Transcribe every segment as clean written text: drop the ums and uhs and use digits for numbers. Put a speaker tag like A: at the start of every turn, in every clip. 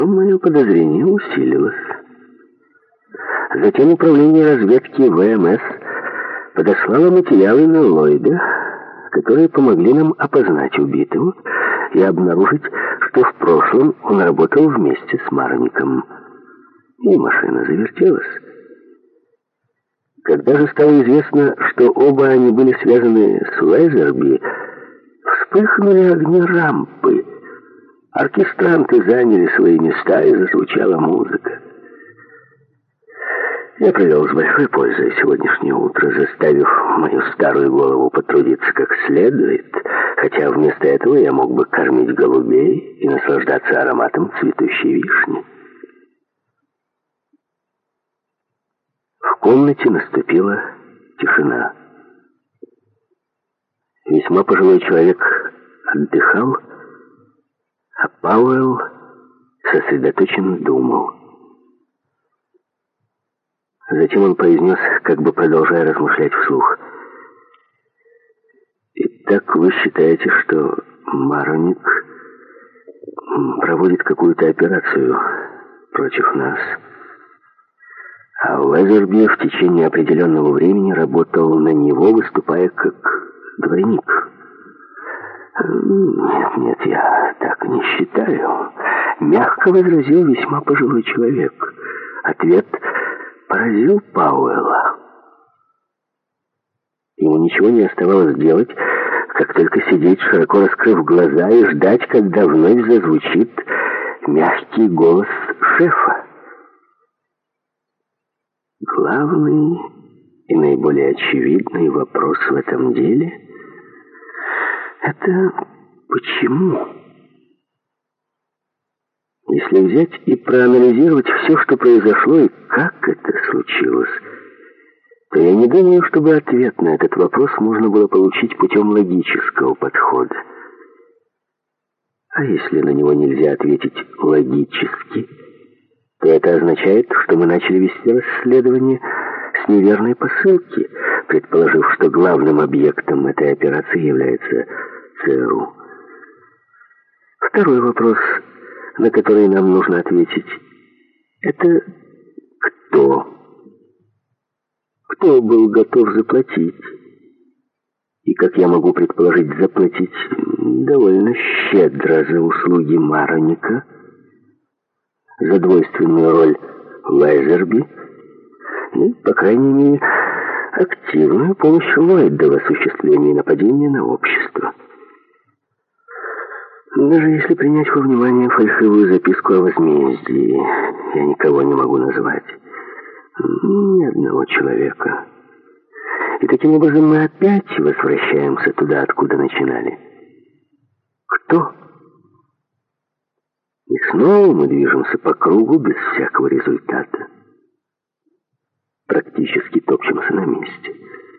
A: Мое подозрение усилилось. Затем управление разведки ВМС подослало материалы на Ллойда, которые помогли нам опознать убитого и обнаружить, что в прошлом он работал вместе с Мароником. И машина завертелась. Когда же стало известно, что оба они были связаны с Уэзерби, вспыхнули огни рампы. Оркестранты заняли свои места, и зазвучала музыка. Я провел с большой пользой сегодняшнее утро, заставив мою старую голову потрудиться как следует, хотя вместо этого я мог бы кормить голубей и наслаждаться ароматом цветущей вишни. В комнате наступила тишина. Весьма пожилой человек отдыхал, а Пауэлл сосредоточенно думал. Затем он произнес, как бы продолжая размышлять вслух: «Итак, вы считаете, что Мароник проводит какую-то операцию против нас, а Уэзерби в течение определенного времени работал на него, выступая как двойник?» «Нет, я так не считаю», — мягко возразил весьма пожилой человек. Ответ поразил Пауэлла. Ему ничего не оставалось делать, как только сидеть, широко раскрыв глаза, и ждать, когда вновь зазвучит мягкий голос шефа. Главный и наиболее очевидный вопрос в этом деле — это почему? Если взять и проанализировать все, что произошло и как это случилось, то я не думаю, чтобы ответ на этот вопрос можно было получить путем логического подхода. А если на него нельзя ответить логически, то это означает, что мы начали вести расследование с неверной посылки, предположив, что главным объектом этой операции является ЦРУ. Второй вопрос, на который нам нужно ответить, это кто? Кто был готов заплатить? И, как я могу предположить, заплатить довольно щедро за услуги Мароника, за двойственную роль Уэзерби и, по крайней мере, активную помощь Ллойда в осуществлении нападения на общество. Даже если принять во внимание фальшивую записку о возмездии, я никого не могу назвать. Ни одного человека. И таким образом мы опять возвращаемся туда, откуда начинали. Кто? И снова мы движемся по кругу без всякого результата. Практически топчемся на месте.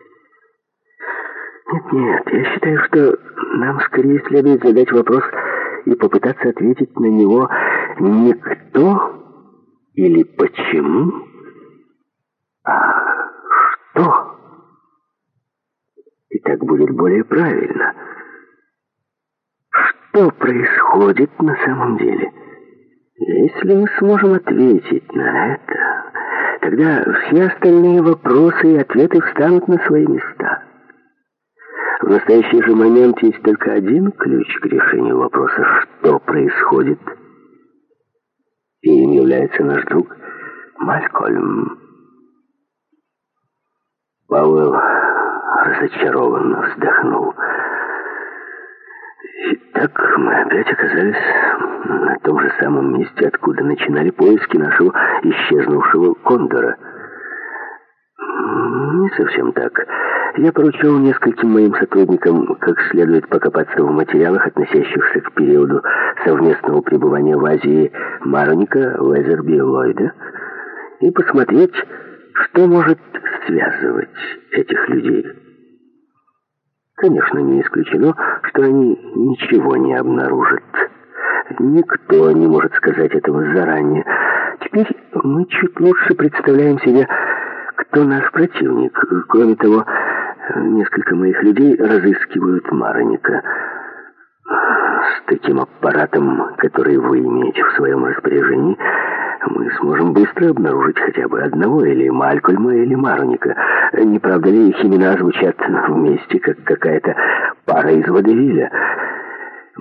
A: Нет, я считаю, что нам скорее следует задать вопрос и попытаться ответить на него не кто или почему, а что. И так будет более правильно. Что происходит на самом деле? Если мы сможем ответить на это, тогда все остальные вопросы и ответы встанут на свои места. В настоящий же момент есть только один ключ к решению вопроса, что происходит. И им является наш друг Малькольм. Пауэлл разочарованно вздохнул. Итак, мы опять оказались на том же самом месте, откуда начинали поиски нашего исчезнувшего кондора. Не совсем так. Я поручил нескольким моим сотрудникам как следует покопаться в материалах, относящихся к периоду совместного пребывания в Азии Мароника, Уэзерби и Ллойда, и посмотреть, что может связывать этих людей. Конечно, не исключено, что они ничего не обнаружат. Никто не может сказать этого заранее. Теперь мы чуть лучше представляем себе, кто наш противник. Кроме того, несколько моих людей разыскивают Мароника. таким аппаратом, который вы имеете в своем распоряжении, мы сможем быстро обнаружить хотя бы одного, или Малькольма, или Марника. Не правда ли их имена звучат вместе, как какая-то пара из водевиля?